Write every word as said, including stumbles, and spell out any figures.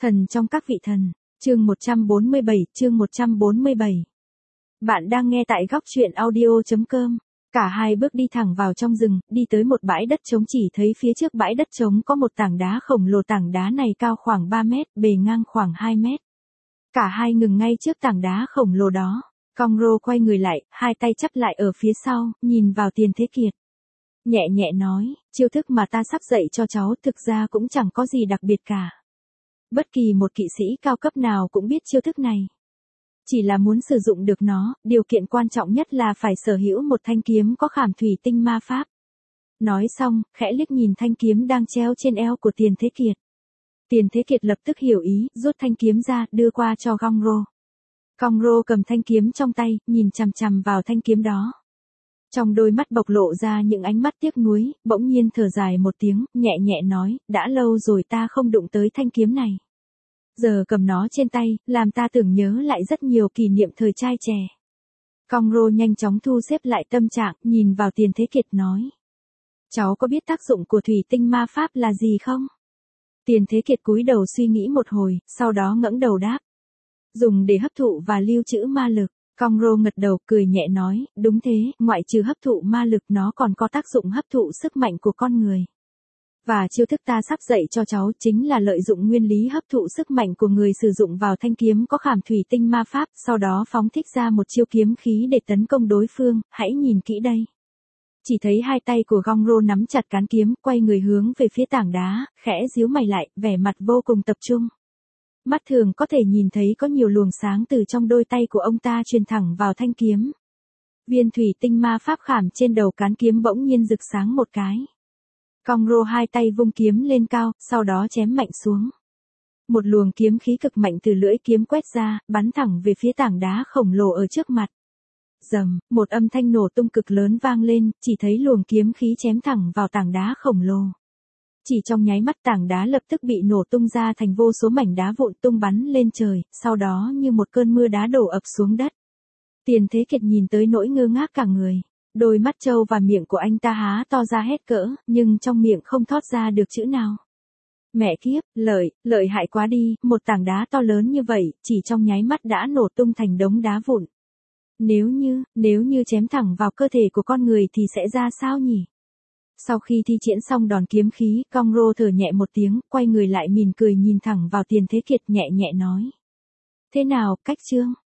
Thần trong các vị thần, chương một trăm bốn mươi bảy, chương một trăm bốn mươi bảy. Bạn đang nghe tại góc truyện audio chấm com. Cả hai bước đi thẳng vào trong rừng, đi tới một bãi đất trống, chỉ thấy phía trước bãi đất trống có một tảng đá khổng lồ, tảng đá này cao khoảng ba mét, bề ngang khoảng hai mét. Cả hai ngừng ngay trước tảng đá khổng lồ đó. Conroe quay người lại, hai tay chắp lại ở phía sau, nhìn vào Tiền Thế Kiệt. Nhẹ nhẹ nói, chiêu thức mà ta sắp dạy cho cháu thực ra cũng chẳng có gì đặc biệt cả. Bất kỳ một kỵ sĩ cao cấp nào cũng biết chiêu thức này. Chỉ là muốn sử dụng được nó, điều kiện quan trọng nhất là phải sở hữu một thanh kiếm có khảm thủy tinh ma pháp. Nói xong, khẽ liếc nhìn thanh kiếm đang treo trên eo của Tiền Thế Kiệt. Tiền Thế Kiệt lập tức hiểu ý, rút thanh kiếm ra, đưa qua cho Conroe. Conroe cầm thanh kiếm trong tay, nhìn chằm chằm vào thanh kiếm đó. Trong đôi mắt bộc lộ ra những ánh mắt tiếc nuối, bỗng nhiên thở dài một tiếng, nhẹ nhẹ nói, đã lâu rồi ta không đụng tới thanh kiếm này. Giờ cầm nó trên tay, làm ta tưởng nhớ lại rất nhiều kỷ niệm thời trai trẻ. Conroe nhanh chóng thu xếp lại tâm trạng, nhìn vào Tiền Thế Kiệt nói. Cháu có biết tác dụng của thủy tinh ma pháp là gì không? Tiền Thế Kiệt cúi đầu suy nghĩ một hồi, sau đó ngẩng đầu đáp. Dùng để hấp thụ và lưu trữ ma lực. Conroe ngật đầu, cười nhẹ nói, đúng thế, ngoại trừ hấp thụ ma lực nó còn có tác dụng hấp thụ sức mạnh của con người. Và chiêu thức ta sắp dạy cho cháu chính là lợi dụng nguyên lý hấp thụ sức mạnh của người sử dụng vào thanh kiếm có khảm thủy tinh ma pháp, sau đó phóng thích ra một chiêu kiếm khí để tấn công đối phương, hãy nhìn kỹ đây. Chỉ thấy hai tay của Conroe nắm chặt cán kiếm, quay người hướng về phía tảng đá, khẽ díu mày lại, vẻ mặt vô cùng tập trung. Mắt thường có thể nhìn thấy có nhiều luồng sáng từ trong đôi tay của ông ta truyền thẳng vào thanh kiếm. Viên thủy tinh ma pháp khảm trên đầu cán kiếm bỗng nhiên rực sáng một cái. Conroe hai tay vung kiếm lên cao, sau đó chém mạnh xuống. Một luồng kiếm khí cực mạnh từ lưỡi kiếm quét ra, bắn thẳng về phía tảng đá khổng lồ ở trước mặt. Rầm, một âm thanh nổ tung cực lớn vang lên, chỉ thấy luồng kiếm khí chém thẳng vào tảng đá khổng lồ. Chỉ trong nháy mắt tảng đá lập tức bị nổ tung ra thành vô số mảnh đá vụn tung bắn lên trời, sau đó như một cơn mưa đá đổ ập xuống đất. Tiền Thế Kiệt nhìn tới nỗi ngơ ngác cả người. Đôi mắt trâu và miệng của anh ta há to ra hết cỡ, nhưng trong miệng không thốt ra được chữ nào. Mẹ kiếp, lợi, lợi hại quá đi, một tảng đá to lớn như vậy, chỉ trong nháy mắt đã nổ tung thành đống đá vụn. Nếu như, nếu như chém thẳng vào cơ thể của con người thì sẽ ra sao nhỉ? Sau khi thi triển xong đòn kiếm khí, Conroe thở nhẹ một tiếng, quay người lại mỉm cười nhìn thẳng vào Tiền Thế Kiệt, nhẹ nhẹ nói. Thế nào, cách chương?